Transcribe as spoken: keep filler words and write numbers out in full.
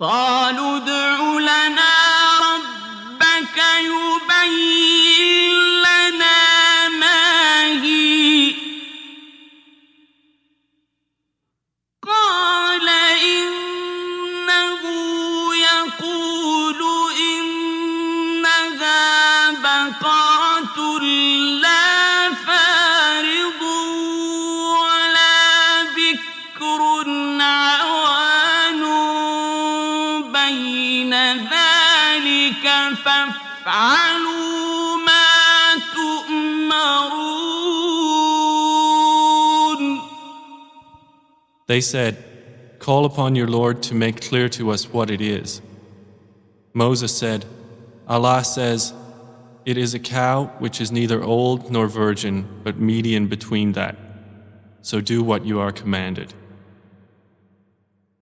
قالوا ادع لنا ربك يبين لنا ما هي قال إنه يقول إنها بقرة لا فارض ولا بكر عوان بين ذلك فافعلوا ما تؤمرون. They said, "Call upon your Lord to make clear to us what it is." Moses said, Allah says, "It is a cow which is neither old nor virgin, but median between that. So do what you are commanded."